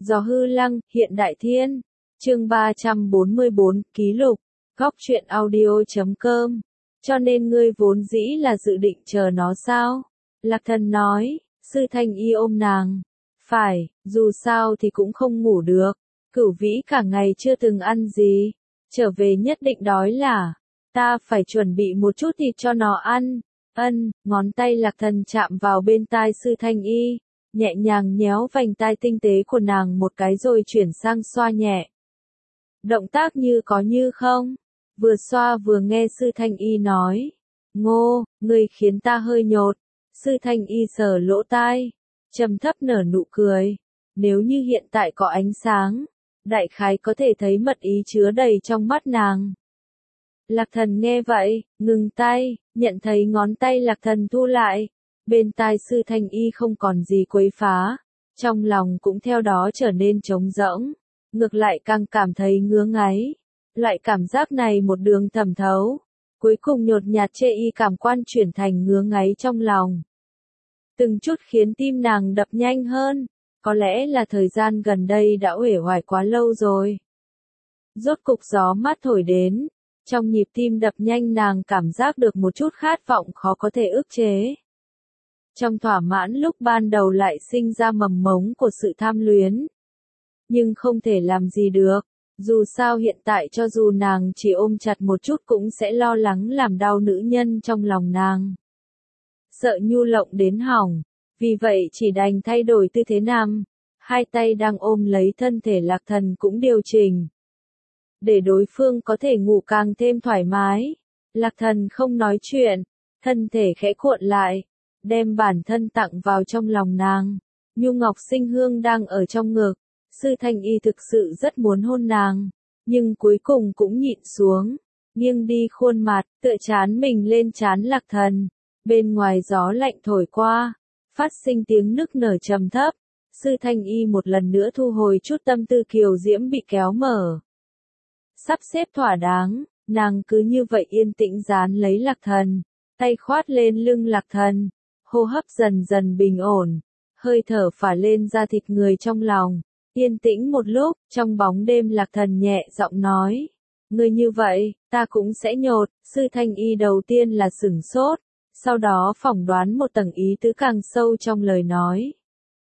Gió hư lăng, hiện đại thiên. Chương 344, ký lục. Góc truyện audio.com. Cho nên ngươi vốn dĩ là dự định chờ nó sao? Lạc Thần nói, Sư Thanh Y ôm nàng. Phải, dù sao thì cũng không ngủ được. Cửu Vĩ cả ngày chưa từng ăn gì. Trở về nhất định đói là. Ta phải chuẩn bị một chút thịt cho nó ăn. Ngón tay Lạc Thần chạm vào bên tai Sư Thanh Y, nhẹ nhàng nhéo vành tai tinh tế của nàng một cái rồi chuyển sang xoa nhẹ. Động tác như có như không, vừa xoa vừa nghe Sư Thanh Y nói. Ngô, ngươi khiến ta hơi nhột. Sư Thanh Y sờ lỗ tai, trầm thấp nở nụ cười. Nếu như hiện tại có ánh sáng, đại khái có thể thấy mật ý chứa đầy trong mắt nàng. Lạc Thần nghe vậy, ngừng tay, nhận thấy ngón tay Lạc Thần thu lại. Bên tai Sư Thanh Y không còn gì quấy phá, trong lòng cũng theo đó trở nên trống rỗng, ngược lại càng cảm thấy ngứa ngáy. Loại cảm giác này một đường thẩm thấu, cuối cùng nhột nhạt chê y cảm quan chuyển thành ngứa ngáy trong lòng. Từng chút khiến tim nàng đập nhanh hơn, có lẽ là thời gian gần đây đã uể oải quá lâu rồi. Rốt cục gió mát thổi đến, trong nhịp tim đập nhanh nàng cảm giác được một chút khát vọng khó có thể ức chế. Trong thỏa mãn lúc ban đầu lại sinh ra mầm mống của sự tham luyến. Nhưng không thể làm gì được, dù sao hiện tại cho dù nàng chỉ ôm chặt một chút cũng sẽ lo lắng làm đau nữ nhân trong lòng nàng. Sợ nhu lộng đến hỏng, vì vậy chỉ đành thay đổi tư thế nằm, hai tay đang ôm lấy thân thể Lạc Thần cũng điều chỉnh. Để đối phương có thể ngủ càng thêm thoải mái, Lạc Thần không nói chuyện, thân thể khẽ cuộn lại, đem bản thân tặng vào trong lòng nàng. Nhu ngọc sinh hương đang ở trong ngực, Sư Thanh Y thực sự rất muốn hôn nàng, nhưng cuối cùng cũng nhịn xuống, nghiêng đi khuôn mặt, tựa trán mình lên trán Lạc Thần. Bên ngoài gió lạnh thổi qua, phát sinh tiếng nức nở trầm thấp. Sư Thanh Y một lần nữa thu hồi chút tâm tư kiều diễm bị kéo mở. Sắp xếp thỏa đáng, nàng cứ như vậy yên tĩnh dán lấy Lạc Thần, tay khoát lên lưng Lạc Thần, hô hấp dần dần bình ổn, hơi thở phả lên da thịt người trong lòng. Yên tĩnh một lúc, trong bóng đêm Lạc Thần nhẹ giọng nói, ngươi như vậy, ta cũng sẽ nhột. Sư Thanh Y đầu tiên là sửng sốt, sau đó phỏng đoán một tầng ý tứ càng sâu trong lời nói.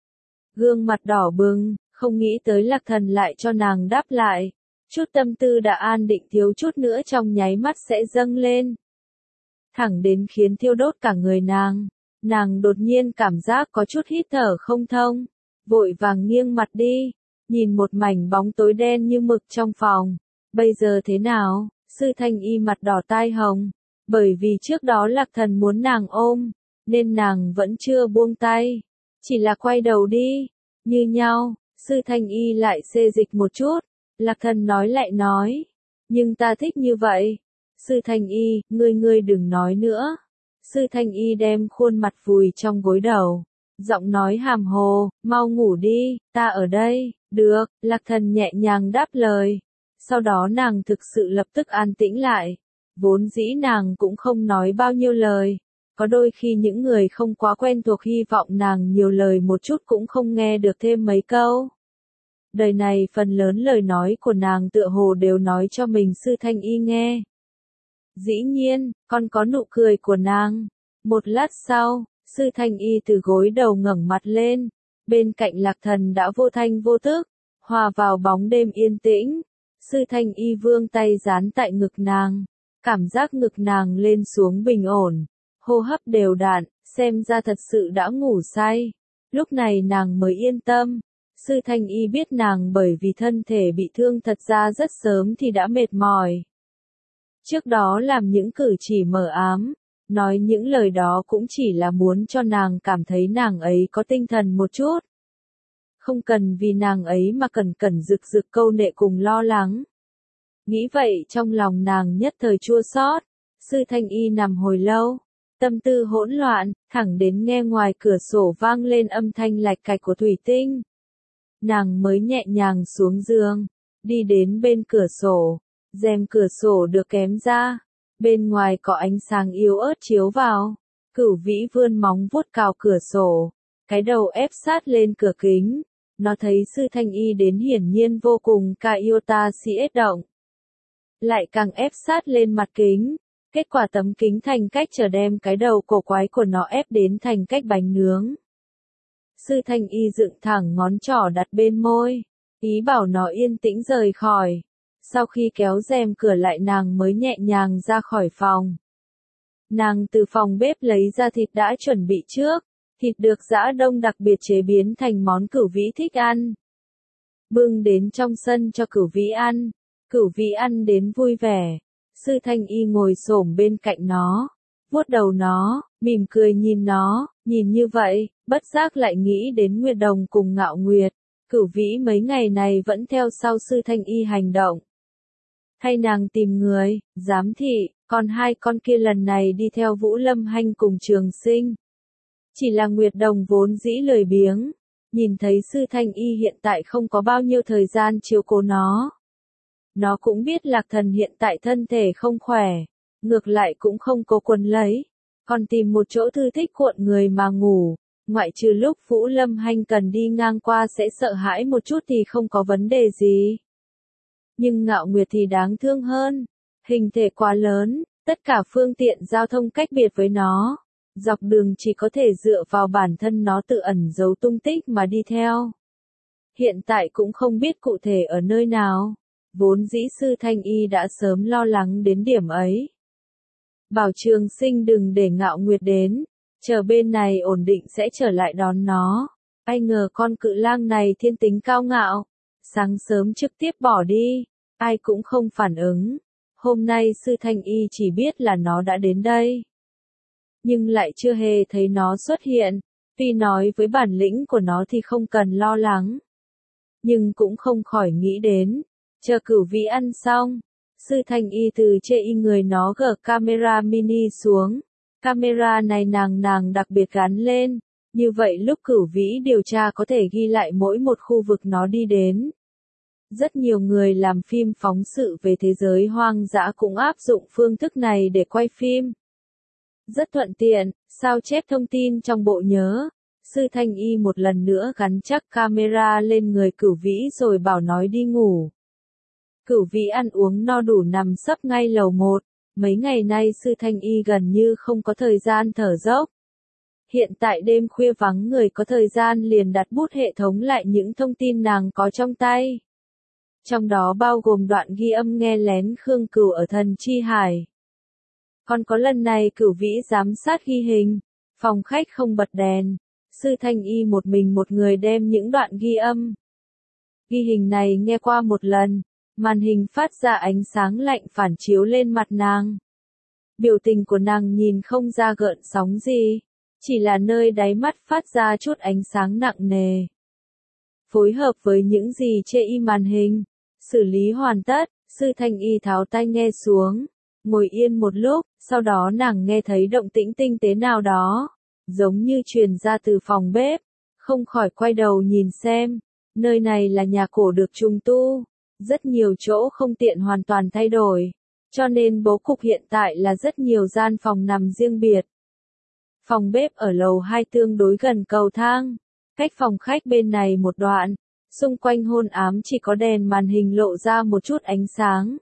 Gương mặt đỏ bừng, không nghĩ tới Lạc Thần lại cho nàng đáp lại. Chút tâm tư đã an định thiếu chút nữa trong nháy mắt sẽ dâng lên. Thẳng đến khiến thiêu đốt cả người nàng đột nhiên cảm giác có chút hít thở không thông, vội vàng nghiêng mặt đi, nhìn một mảnh bóng tối đen như mực trong phòng. Bây giờ thế nào? Sư Thanh Y mặt đỏ tai hồng, bởi vì trước đó Lạc Thần muốn nàng ôm, nên nàng vẫn chưa buông tay, chỉ là quay đầu đi, như nhau. Sư Thanh Y lại xê dịch một chút. Lạc Thần lại nói, nhưng ta thích như vậy. Sư Thanh Y, ngươi đừng nói nữa. Sư Thanh Y đem khuôn mặt vùi trong gối đầu, giọng nói hàm hồ, mau ngủ đi, ta ở đây. Được, Lạc Thần nhẹ nhàng đáp lời. Sau đó nàng thực sự lập tức an tĩnh lại. Vốn dĩ nàng cũng không nói bao nhiêu lời. Có đôi khi những người không quá quen thuộc hy vọng nàng nhiều lời một chút cũng không nghe được thêm mấy câu. Đời này phần lớn lời nói của nàng tựa hồ đều nói cho mình Sư Thanh Y nghe. Dĩ nhiên, còn có nụ cười của nàng. Một lát sau, Sư Thanh Y từ gối đầu ngẩng mặt lên, bên cạnh Lạc Thần đã vô thanh vô tức, hòa vào bóng đêm yên tĩnh. Sư Thanh Y vươn tay dán tại ngực nàng, cảm giác ngực nàng lên xuống bình ổn, hô hấp đều đặn, xem ra thật sự đã ngủ say. Lúc này nàng mới yên tâm. Sư Thanh Y biết nàng bởi vì thân thể bị thương thật ra rất sớm thì đã mệt mỏi. Trước đó làm những cử chỉ mờ ám, nói những lời đó cũng chỉ là muốn cho nàng cảm thấy nàng ấy có tinh thần một chút. Không cần vì nàng ấy mà cẩn cẩn rực rực câu nệ cùng lo lắng. Nghĩ vậy trong lòng nàng nhất thời chua xót. Sư Thanh Y nằm hồi lâu, tâm tư hỗn loạn, thẳng đến nghe ngoài cửa sổ vang lên âm thanh lạch cạch của thủy tinh. Nàng mới nhẹ nhàng xuống giường, đi đến bên cửa sổ, rèm cửa sổ được kém ra, bên ngoài có ánh sáng yếu ớt chiếu vào. Cửu Vĩ vươn móng vuốt cào cửa sổ, cái đầu ép sát lên cửa kính, nó thấy Sư Thanh Y đến hiển nhiên vô cùng ca iota siết động. Lại càng ép sát lên mặt kính, kết quả tấm kính thành cách trở đem cái đầu cổ quái của nó ép đến thành cách bánh nướng. Sư Thanh Y dựng thẳng ngón trỏ đặt bên môi, ý bảo nó yên tĩnh rời khỏi. Sau khi kéo rèm cửa lại nàng mới nhẹ nhàng ra khỏi phòng. Nàng từ phòng bếp lấy ra thịt đã chuẩn bị trước, thịt được giã đông đặc biệt chế biến thành món Cửu Vĩ thích ăn. Bưng đến trong sân cho Cửu Vĩ ăn, Cửu Vĩ ăn đến vui vẻ. Sư Thanh Y ngồi xổm bên cạnh nó, vuốt đầu nó, mỉm cười nhìn nó, nhìn như vậy, bất giác lại nghĩ đến Nguyệt Đồng cùng Ngạo Nguyệt. Cửu Vĩ mấy ngày này vẫn theo sau Sư Thanh Y hành động. Hay nàng tìm người, giám thị, còn hai con kia lần này đi theo Vũ Lâm Hanh cùng Trường Sinh. Chỉ là Nguyệt Đồng vốn dĩ lười biếng, nhìn thấy Sư Thanh Y hiện tại không có bao nhiêu thời gian chiếu cố nó. Nó cũng biết Lạc Thần hiện tại thân thể không khỏe, ngược lại cũng không cố quấn lấy, còn tìm một chỗ thư thích cuộn người mà ngủ, ngoại trừ lúc Vũ Lâm Hanh cần đi ngang qua sẽ sợ hãi một chút thì không có vấn đề gì. Nhưng Ngạo Nguyệt thì đáng thương hơn, hình thể quá lớn, tất cả phương tiện giao thông cách biệt với nó, dọc đường chỉ có thể dựa vào bản thân nó tự ẩn giấu tung tích mà đi theo. Hiện tại cũng không biết cụ thể ở nơi nào, vốn dĩ Sư Thanh Y đã sớm lo lắng đến điểm ấy. Bảo Trường Sinh đừng để Ngạo Nguyệt đến, chờ bên này ổn định sẽ trở lại đón nó. Ai ngờ con cự lang này thiên tính cao ngạo, sáng sớm trực tiếp bỏ đi, ai cũng không phản ứng. Hôm nay Sư Thanh Y chỉ biết là nó đã đến đây, nhưng lại chưa hề thấy nó xuất hiện. Tuy nói với bản lĩnh của nó thì không cần lo lắng, nhưng cũng không khỏi nghĩ đến, chờ Cửu Vĩ ăn xong, Sư Thanh Y từ chê y người nó gỡ camera mini xuống. Camera này nàng đặc biệt gắn lên, như vậy lúc Cửu Vĩ điều tra có thể ghi lại mỗi một khu vực nó đi đến. Rất nhiều người làm phim phóng sự về thế giới hoang dã cũng áp dụng phương thức này để quay phim. Rất thuận tiện, sao chép thông tin trong bộ nhớ. Sư Thanh Y một lần nữa gắn chắc camera lên người Cửu Vĩ rồi bảo nói đi ngủ. Cửu Vĩ ăn uống no đủ nằm sấp ngay lầu 1. Mấy ngày nay Sư Thanh Y gần như không có thời gian thở dốc. Hiện tại đêm khuya vắng người có thời gian liền đặt bút hệ thống lại những thông tin nàng có trong tay. Trong đó bao gồm đoạn ghi âm nghe lén Khương Cửu ở Thần Chi Hải. Còn có lần này Cửu Vĩ giám sát ghi hình, phòng khách không bật đèn, Sư Thanh Y một mình một người đem những đoạn ghi âm. Ghi hình này nghe qua một lần, màn hình phát ra ánh sáng lạnh phản chiếu lên mặt nàng. Biểu tình của nàng nhìn không ra gợn sóng gì, chỉ là nơi đáy mắt phát ra chút ánh sáng nặng nề. Phối hợp với những gì chê y màn hình, xử lý hoàn tất, Sư Thanh Y tháo tai nghe xuống, ngồi yên một lúc, sau đó nàng nghe thấy động tĩnh tinh tế nào đó, giống như truyền ra từ phòng bếp, không khỏi quay đầu nhìn xem, nơi này là nhà cổ được trùng tu, rất nhiều chỗ không tiện hoàn toàn thay đổi, cho nên bố cục hiện tại là rất nhiều gian phòng nằm riêng biệt. Phòng bếp ở lầu 2 tương đối gần cầu thang, cách phòng khách bên này một đoạn, xung quanh hôn ám chỉ có đèn màn hình lộ ra một chút ánh sáng.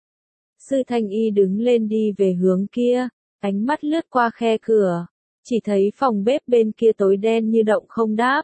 Sư Thanh Y đứng lên đi về hướng kia, ánh mắt lướt qua khe cửa, chỉ thấy phòng bếp bên kia tối đen như động không đáp.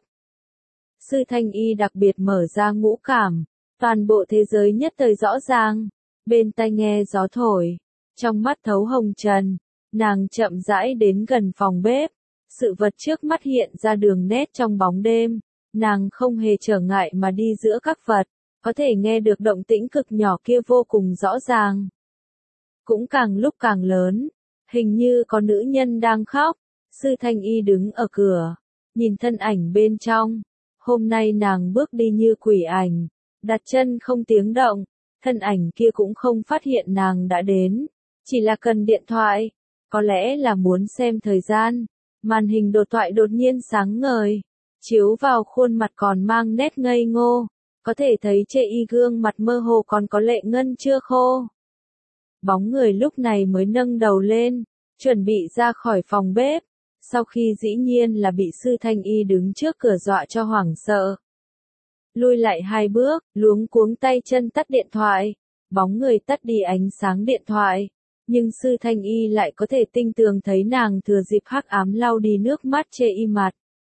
Sư Thanh Y đặc biệt mở ra ngũ cảm, toàn bộ thế giới nhất thời rõ ràng, bên tai nghe gió thổi, trong mắt thấu hồng trần, nàng chậm rãi đến gần phòng bếp, sự vật trước mắt hiện ra đường nét trong bóng đêm, nàng không hề trở ngại mà đi giữa các vật, có thể nghe được động tĩnh cực nhỏ kia vô cùng rõ ràng. Cũng càng lúc càng lớn, hình như có nữ nhân đang khóc, Sư Thanh Y đứng ở cửa, nhìn thân ảnh bên trong, hôm nay nàng bước đi như quỷ ảnh, đặt chân không tiếng động, thân ảnh kia cũng không phát hiện nàng đã đến, chỉ là cần điện thoại, có lẽ là muốn xem thời gian, màn hình đồ thoại đột nhiên sáng ngời, chiếu vào khuôn mặt còn mang nét ngây ngô, có thể thấy chê y gương mặt mơ hồ còn có lệ ngân chưa khô. Bóng người lúc này mới nâng đầu lên, chuẩn bị ra khỏi phòng bếp, sau khi dĩ nhiên là bị Sư Thanh Y đứng trước cửa dọa cho hoảng sợ. lui lại 2 bước, luống cuống tay chân tắt điện thoại. Bóng người tắt đi ánh sáng điện thoại. Nhưng Sư Thanh Y lại có thể tinh tường thấy nàng thừa dịp hắc ám lau đi nước mắt chê y mặt.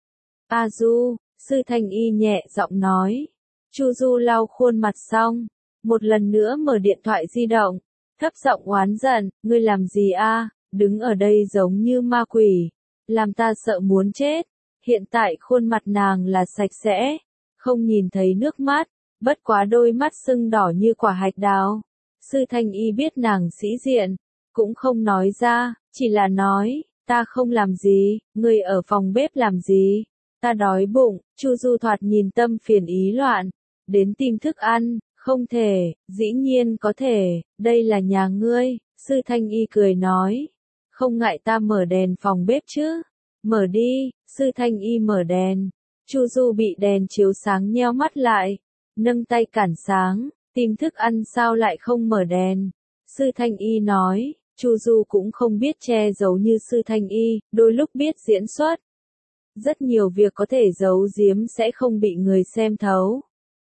A Du, Sư Thanh Y nhẹ giọng nói. Chu Du lau khuôn mặt xong, một lần nữa mở điện thoại di động, thấp giọng oán giận, ngươi làm gì a? Đứng ở đây giống như ma quỷ, làm ta sợ muốn chết. Hiện tại khuôn mặt nàng là sạch sẽ, không nhìn thấy nước mắt, bất quá đôi mắt sưng đỏ như quả hạch đào. Sư Thanh Y biết nàng sĩ diện, cũng không nói ra, chỉ là nói, ta không làm gì, ngươi ở phòng bếp làm gì? Ta đói bụng. Chu Du thoạt nhìn tâm phiền ý loạn, đến tìm thức ăn, không thể, dĩ nhiên có thể, đây là nhà ngươi. Sư Thanh Y cười nói, không ngại ta mở đèn phòng bếp chứ? Mở đi. Sư Thanh Y mở đèn. Chu Du bị đèn chiếu sáng nheo mắt lại, nâng tay cản sáng, tìm thức ăn sao lại không mở đèn? Sư Thanh Y nói, Chu Du cũng không biết che giấu như Sư Thanh Y, đôi lúc biết diễn xuất. Rất nhiều việc có thể giấu giếm sẽ không bị người xem thấu.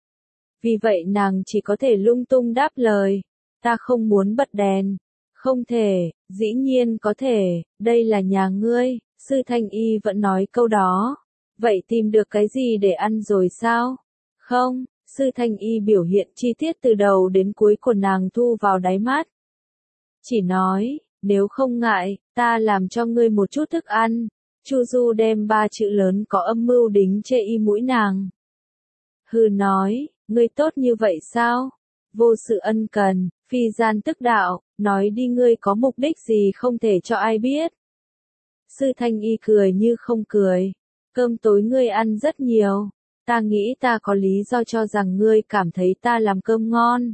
Vì vậy nàng chỉ có thể lung tung đáp lời, ta không muốn bật đèn. Không thể, dĩ nhiên có thể, đây là nhà ngươi. Sư Thanh Y vẫn nói câu đó. Vậy tìm được cái gì để ăn rồi sao? Không. Sư Thanh Y biểu hiện chi tiết từ đầu đến cuối của nàng thu vào đáy mắt. Chỉ nói, nếu không ngại, ta làm cho ngươi một chút thức ăn. Chu Du đem 3 chữ lớn có âm mưu đính chê y mũi nàng. Hừ nói, ngươi tốt như vậy sao? Vô sự ân cần, phi gian tức đạo, nói đi ngươi có mục đích gì không thể cho ai biết. Sư Thanh Y cười như không cười. Cơm tối ngươi ăn rất nhiều. Ta nghĩ ta có lý do cho rằng ngươi cảm thấy ta làm cơm ngon.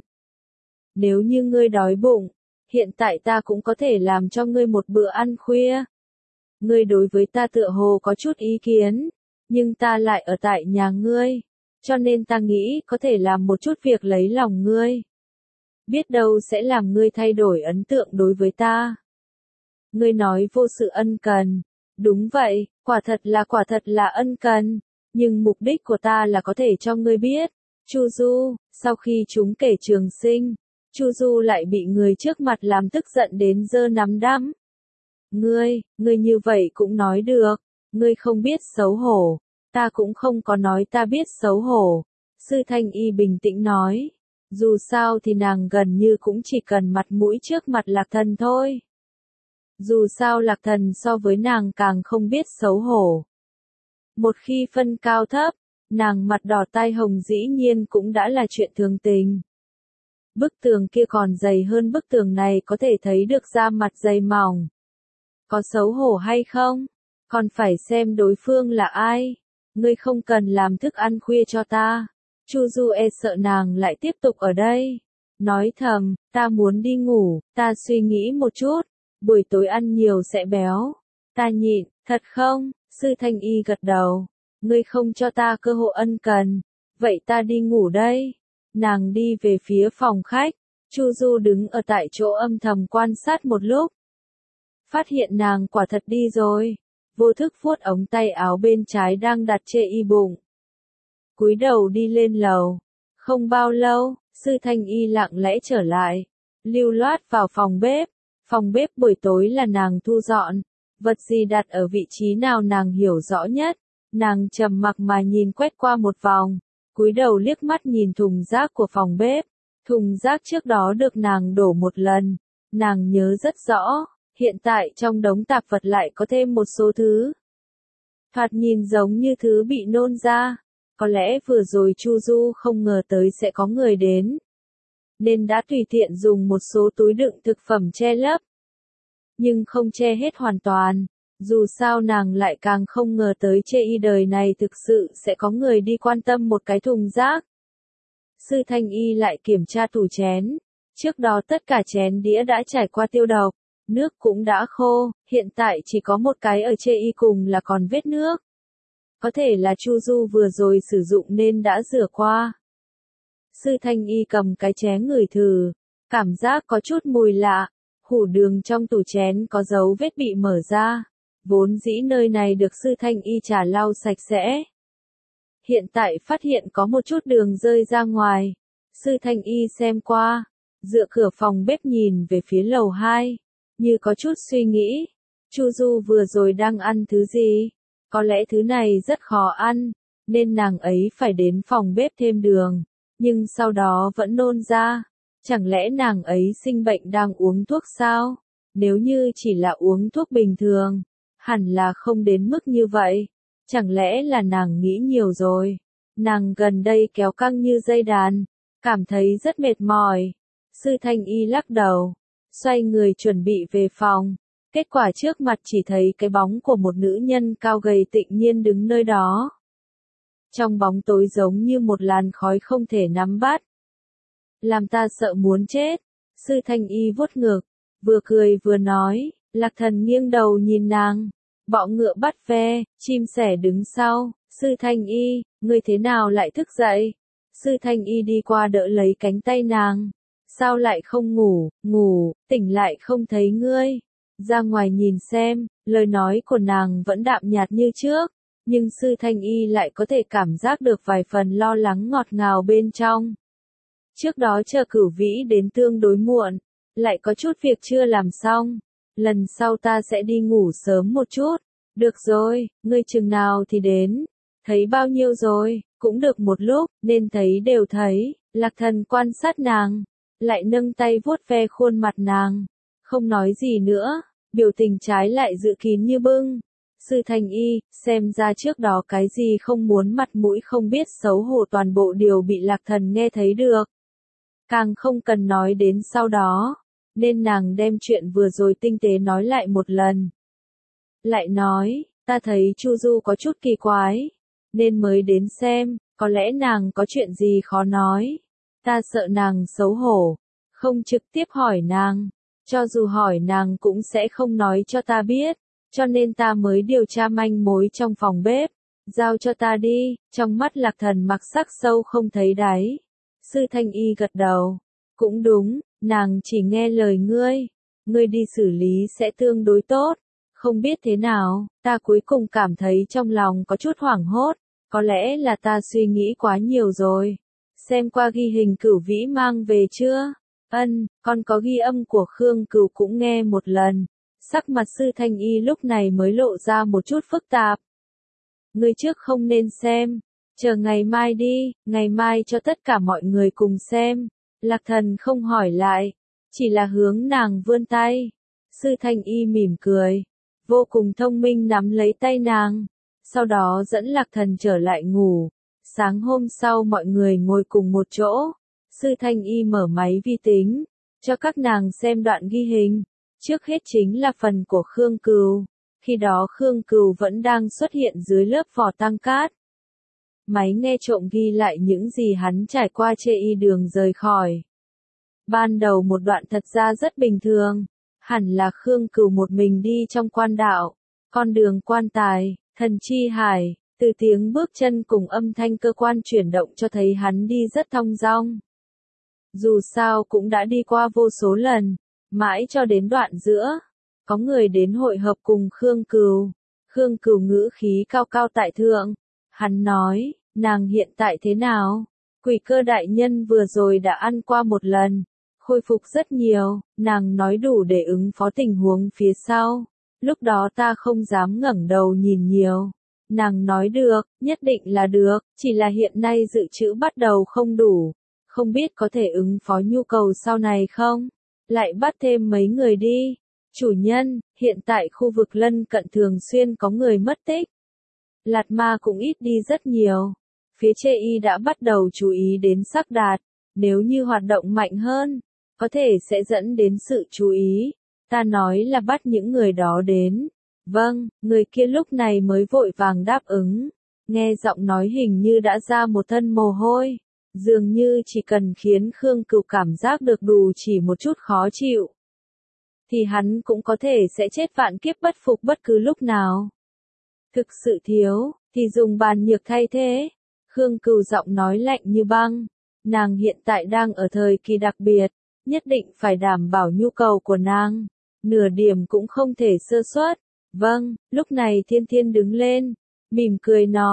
Nếu như ngươi đói bụng, hiện tại ta cũng có thể làm cho ngươi một bữa ăn khuya. Ngươi đối với ta tựa hồ có chút ý kiến, nhưng ta lại ở tại nhà ngươi, cho nên ta nghĩ có thể làm một chút việc lấy lòng ngươi. Biết đâu sẽ làm ngươi thay đổi ấn tượng đối với ta. Ngươi nói vô sự ân cần. Đúng vậy, quả thật là ân cần. Nhưng mục đích của ta là có thể cho ngươi biết. Chu Du, sau khi chúng kể trường sinh, Chu Du lại bị người trước mặt làm tức giận đến giơ nắm đấm. Ngươi như vậy cũng nói được. Ngươi không biết xấu hổ. Ta cũng không có nói ta biết xấu hổ. Sư Thanh Y bình tĩnh nói. Dù sao thì nàng gần như cũng chỉ cần mặt mũi trước mặt Lạc Thần thôi. Dù sao Lạc Thần so với nàng càng không biết xấu hổ. Một khi phân cao thấp, nàng mặt đỏ tai hồng dĩ nhiên cũng đã là chuyện thường tình. Bức tường kia còn dày hơn bức tường này có thể thấy được da mặt dày mỏng. Có xấu hổ hay không? Còn phải xem đối phương là ai. Ngươi không cần làm thức ăn khuya cho ta. Chu Du sợ nàng lại tiếp tục ở đây. Nói thầm, ta muốn đi ngủ, ta suy nghĩ một chút. Buổi tối ăn nhiều sẽ béo. Ta nhịn, thật không? Sư Thanh Y gật đầu. Ngươi không cho ta cơ hội ân cần. Vậy ta đi ngủ đây. Nàng đi về phía phòng khách. Chu Du đứng ở tại chỗ âm thầm quan sát một lúc. Phát hiện nàng quả thật đi rồi. Vô thức vuốt ống tay áo bên trái đang đặt chê y bụng. Cúi đầu đi lên lầu. Không bao lâu, Sư Thanh Y lặng lẽ trở lại. Lưu loát vào phòng bếp. Phòng bếp buổi tối là nàng thu dọn. Vật gì đặt ở vị trí nào nàng hiểu rõ nhất. Nàng trầm mặc mà nhìn quét qua một vòng. Cúi đầu liếc mắt nhìn thùng rác của phòng bếp. Thùng rác trước đó được nàng đổ một lần. Nàng nhớ rất rõ. Hiện tại trong đống tạp vật lại có thêm một số thứ. Thoạt nhìn giống như thứ bị nôn ra. Có lẽ vừa rồi Chu Du không ngờ tới sẽ có người đến. Nên đã tùy tiện dùng một số túi đựng thực phẩm che lấp. Nhưng không che hết hoàn toàn. Dù sao nàng lại càng không ngờ tới chê y đời này thực sự sẽ có người đi quan tâm một cái thùng rác. Sư Thanh Y lại kiểm tra tủ chén. Trước đó tất cả chén đĩa đã trải qua tiêu độc. Nước cũng đã khô, hiện tại chỉ có một cái ở chê y cùng là còn vết nước. Có thể là Chu Du vừa rồi sử dụng nên đã rửa qua. Sư Thanh Y cầm cái chén ngửi thử, cảm giác có chút mùi lạ. Hủ đường trong tủ chén có dấu vết bị mở ra. Vốn dĩ nơi này được Sư Thanh Y trà lau sạch sẽ. hiện tại phát hiện có một chút đường rơi ra ngoài. Sư Thanh Y xem qua, dựa cửa phòng bếp nhìn về phía lầu 2, như có chút suy nghĩ. Chu Du vừa rồi đang ăn thứ gì? Có lẽ thứ này rất khó ăn, nên nàng ấy phải đến phòng bếp thêm đường, nhưng sau đó vẫn nôn ra. Chẳng lẽ nàng ấy sinh bệnh đang uống thuốc sao? Nếu như chỉ là uống thuốc bình thường, hẳn là không đến mức như vậy. Chẳng lẽ là nàng nghĩ nhiều rồi? Nàng gần đây kéo căng như dây đàn, cảm thấy rất mệt mỏi. Sư Thanh Y lắc đầu, xoay người chuẩn bị về phòng. Kết quả trước mặt chỉ thấy cái bóng của một nữ nhân cao gầy tịnh nhiên đứng nơi đó. Trong bóng tối giống như một làn khói không thể nắm bắt. Làm ta sợ muốn chết. Sư Thanh Y vuốt ngực, vừa cười vừa nói. Lạc Thần nghiêng đầu nhìn nàng. Bọ ngựa bắt ve, chim sẻ đứng sau. Sư Thanh Y, ngươi thế nào lại thức dậy? Sư Thanh Y đi qua đỡ lấy cánh tay nàng. Sao lại không ngủ, tỉnh lại không thấy ngươi. Ra ngoài nhìn xem, lời nói của nàng vẫn đạm nhạt như trước, nhưng Sư Thanh Y lại có thể cảm giác được vài phần lo lắng ngọt ngào bên trong. Trước đó chờ Cửu Vĩ đến tương đối muộn, lại có chút việc chưa làm xong. Lần sau ta sẽ đi ngủ sớm một chút. Được rồi, ngươi chừng nào thì đến. Thấy bao nhiêu rồi, cũng được một lúc, nên thấy đều thấy. Lạc Thần quan sát nàng, lại nâng tay vuốt ve khuôn mặt nàng, không nói gì nữa, biểu tình trái lại giữ kín như bưng. Sư Thanh Y, xem ra trước đó cái gì không muốn mặt mũi không biết xấu hổ toàn bộ đều bị Lạc Thần nghe thấy được. Càng không cần nói đến sau đó, nên nàng đem chuyện vừa rồi tinh tế nói lại một lần. Lại nói, ta thấy Chu Du có chút kỳ quái, nên mới đến xem, có lẽ nàng có chuyện gì khó nói. Ta sợ nàng xấu hổ, không trực tiếp hỏi nàng, cho dù hỏi nàng cũng sẽ không nói cho ta biết, cho nên ta mới điều tra manh mối trong phòng bếp. Giao cho ta đi. Trong mắt Lạc Thần mặc sắc sâu không thấy đáy. Sư Thanh Y gật đầu. Cũng đúng, nàng chỉ nghe lời ngươi. Ngươi đi xử lý sẽ tương đối tốt. Không biết thế nào, ta cuối cùng cảm thấy trong lòng có chút hoảng hốt. Có lẽ là ta suy nghĩ quá nhiều rồi. Xem qua ghi hình Cửu Vĩ mang về chưa? Ân, con có ghi âm của Khương Cửu cũng nghe một lần. Sắc mặt Sư Thanh Y lúc này mới lộ ra một chút phức tạp. Ngươi trước không nên xem, chờ ngày mai đi, ngày mai cho tất cả mọi người cùng xem. Lạc Thần không hỏi lại, chỉ là hướng nàng vươn tay. Sư Thanh Y mỉm cười, vô cùng thông minh nắm lấy tay nàng, sau đó dẫn Lạc Thần trở lại ngủ. Sáng hôm sau mọi người ngồi cùng một chỗ, Sư Thanh Y mở máy vi tính, cho các nàng xem đoạn ghi hình. Trước hết chính là phần của Khương Cửu. Khi đó Khương Cửu vẫn đang xuất hiện dưới lớp vỏ tang cát. Máy nghe trộm ghi lại những gì hắn trải qua trên y đường rời khỏi. Ban đầu một đoạn thật ra rất bình thường, hẳn là Khương Cửu một mình đi trong quan đạo, con đường quan tài, thần chi hải, từ tiếng bước chân cùng âm thanh cơ quan chuyển động cho thấy hắn đi rất thong dong. Dù sao cũng đã đi qua vô số lần, mãi cho đến đoạn giữa, có người đến hội hợp cùng Khương Cửu. Khương Cửu ngữ khí cao cao tại thượng, hắn nói, nàng hiện tại thế nào? Quỷ Cơ đại nhân vừa rồi đã ăn qua một lần, khôi phục rất nhiều, nàng nói đủ để ứng phó tình huống phía sau. Lúc đó ta không dám ngẩng đầu nhìn nhiều. Nàng nói được, nhất định là được, chỉ là hiện nay dự trữ bắt đầu không đủ, không biết có thể ứng phó nhu cầu sau này không? Lại bắt thêm mấy người đi. Chủ nhân, hiện tại khu vực lân cận thường xuyên có người mất tích. Lạt Ma cũng ít đi rất nhiều. Phía Chê Y đã bắt đầu chú ý đến Sắc Đạt. Nếu như hoạt động mạnh hơn, có thể sẽ dẫn đến sự chú ý. Ta nói là bắt những người đó đến. Vâng, người kia lúc này mới vội vàng đáp ứng. Nghe giọng nói hình như đã ra một thân mồ hôi. Dường như chỉ cần khiến Khương Cửu cảm giác được đủ chỉ một chút khó chịu, thì hắn cũng có thể sẽ chết vạn kiếp bất phục bất cứ lúc nào. Thực sự thiếu, thì dùng bàn nhược thay thế. Khương Cửu giọng nói lạnh như băng. Nàng hiện tại đang ở thời kỳ đặc biệt, nhất định phải đảm bảo nhu cầu của nàng. Nửa điểm cũng không thể sơ suất. Vâng, lúc này Thiên Thiên đứng lên, mỉm cười nói,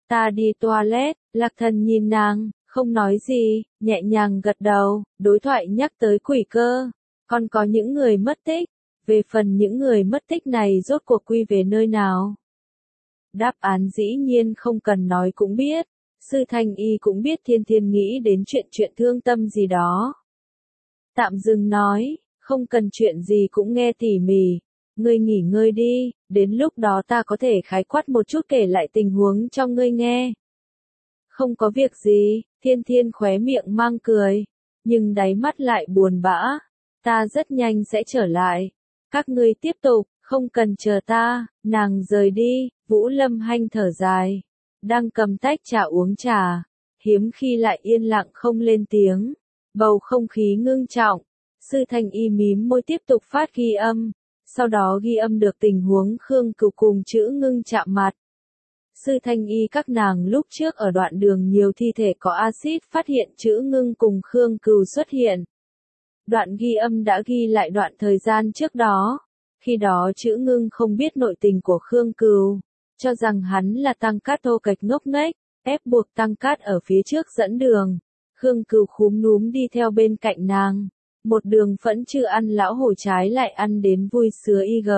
Ta đi toilet, Lạc Thần nhìn nàng, không nói gì, nhẹ nhàng gật đầu, đối thoại nhắc tới quỷ cơ. Còn có những người mất tích, về phần những người mất tích này rốt cuộc quy về nơi nào? Đáp án dĩ nhiên không cần nói cũng biết, Sư Thanh Y cũng biết Thiên Thiên nghĩ đến chuyện thương tâm gì đó. Tạm dừng nói, không cần chuyện gì cũng nghe tỉ mỉ, ngươi nghỉ ngơi đi, đến lúc đó ta có thể khái quát một chút kể lại tình huống cho ngươi nghe. Không có việc gì, Thiên Thiên khóe miệng mang cười, nhưng đáy mắt lại buồn bã, ta rất nhanh sẽ trở lại, các ngươi tiếp tục, không cần chờ ta, nàng rời đi, Vũ Lâm Hanh thở dài, đang cầm tách trà uống trà, hiếm khi lại yên lặng không lên tiếng, bầu không khí ngưng trọng, Sư Thanh Y mím môi tiếp tục phát ghi âm, sau đó ghi âm được tình huống Khương Cửu cùng chữ ngưng chạm mặt. Sư Thanh Y các nàng lúc trước ở đoạn đường nhiều thi thể có axit phát hiện chữ ngưng cùng Khương Cửu xuất hiện. Đoạn ghi âm đã ghi lại đoạn thời gian trước đó, khi đó chữ ngưng không biết nội tình của Khương Cửu, cho rằng hắn là Tăng Cát thô kệch ngốc nghếch, ép buộc Tăng Cát ở phía trước dẫn đường. Khương Cửu khúm núm đi theo bên cạnh nàng, một đường phẫn chưa ăn lão hổ trái lại ăn đến vui sứa IG.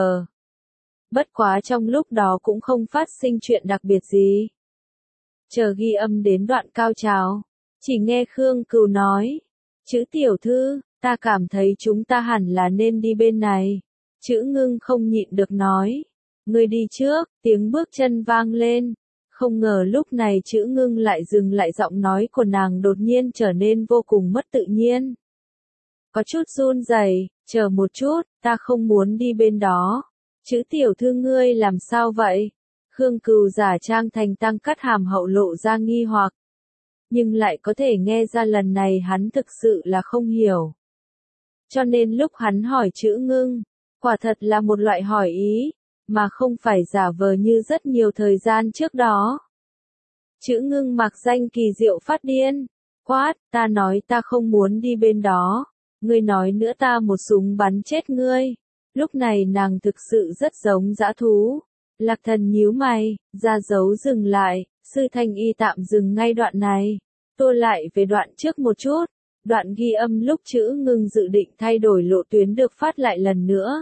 Bất quá trong lúc đó cũng không phát sinh chuyện đặc biệt gì. Chờ ghi âm đến đoạn cao trào, chỉ nghe Khương Cửu nói, chữ tiểu thư, ta cảm thấy chúng ta hẳn là nên đi bên này. Chữ ngưng không nhịn được nói, ngươi đi trước, tiếng bước chân vang lên. Không ngờ lúc này chữ ngưng lại dừng lại, giọng nói của nàng đột nhiên trở nên vô cùng mất tự nhiên. Có chút run rẩy, chờ một chút, ta không muốn đi bên đó. Chữ tiểu thư ngươi làm sao vậy? Khương Cửu giả trang thành Tăng Cát hàm hậu lộ ra nghi hoặc. Nhưng lại có thể nghe ra lần này hắn thực sự là không hiểu. Cho nên lúc hắn hỏi chữ ngưng, quả thật là một loại hỏi ý, mà không phải giả vờ như rất nhiều thời gian trước đó. Chữ ngưng mặc danh kỳ diệu phát điên, quát, ta nói ta không muốn đi bên đó, ngươi nói nữa ta một súng bắn chết ngươi. Lúc này nàng thực sự rất giống dã thú. Lạc Thần nhíu mày, ra dấu dừng lại, Sư Thanh Y tạm dừng ngay đoạn này. Tôi lại về đoạn trước một chút, đoạn ghi âm lúc chữ ngưng dự định thay đổi lộ tuyến được phát lại lần nữa.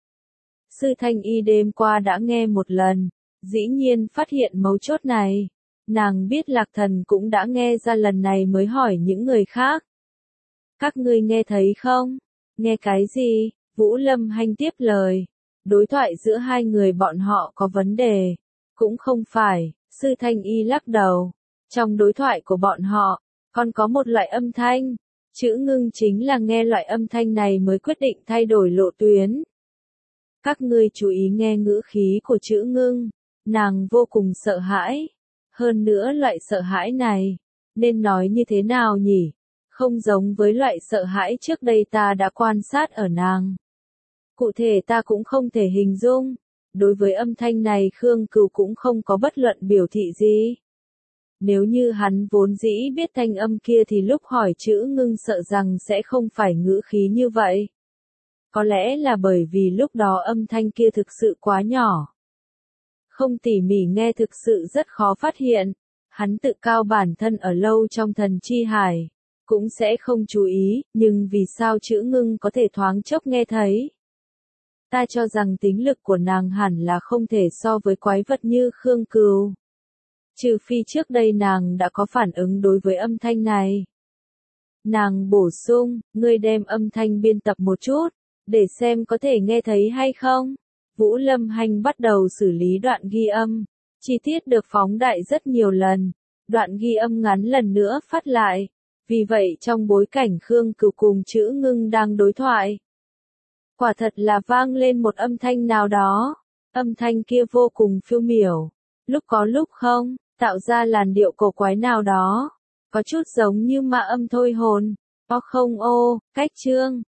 Sư Thanh Y đêm qua đã nghe một lần, dĩ nhiên phát hiện mấu chốt này. Nàng biết Lạc Thần cũng đã nghe ra lần này mới hỏi những người khác. Các ngươi nghe thấy không? Nghe cái gì? Vũ Lâm Hanh tiếp lời. Đối thoại giữa hai người bọn họ có vấn đề. Cũng không phải, Sư Thanh Y lắc đầu. Trong đối thoại của bọn họ, còn có một loại âm thanh. Chữ ngưng chính là nghe loại âm thanh này mới quyết định thay đổi lộ tuyến. Các ngươi chú ý nghe ngữ khí của chữ ngưng. Nàng vô cùng sợ hãi. Hơn nữa loại sợ hãi này, nên nói như thế nào nhỉ? Không giống với loại sợ hãi trước đây ta đã quan sát ở nàng. Cụ thể ta cũng không thể hình dung. Đối với âm thanh này Khương Cửu cũng không có bất luận biểu thị gì. Nếu như hắn vốn dĩ biết thanh âm kia thì lúc hỏi chữ ngưng sợ rằng sẽ không phải ngữ khí như vậy. Có lẽ là bởi vì lúc đó âm thanh kia thực sự quá nhỏ. Không tỉ mỉ nghe thực sự rất khó phát hiện. Hắn tự cao bản thân ở lâu trong thần chi hải. Cũng sẽ không chú ý, nhưng vì sao chữ ngưng có thể thoáng chốc nghe thấy? Ta cho rằng tính lực của nàng hẳn là không thể so với quái vật như Khương Cửu. Trừ phi trước đây nàng đã có phản ứng đối với âm thanh này. Nàng bổ sung, ngươi đem âm thanh biên tập một chút, để xem có thể nghe thấy hay không. Vũ Lâm Hanh bắt đầu xử lý đoạn ghi âm. Chi tiết được phóng đại rất nhiều lần. Đoạn ghi âm ngắn lần nữa phát lại. Vì vậy trong bối cảnh Khương Cửu cùng chữ ngưng đang đối thoại, quả thật là vang lên một âm thanh nào đó. Âm thanh kia vô cùng phiêu miểu. Lúc có lúc không, tạo ra làn điệu cổ quái nào đó. Có chút giống như ma âm thôi hồn. O không ô, cách chương.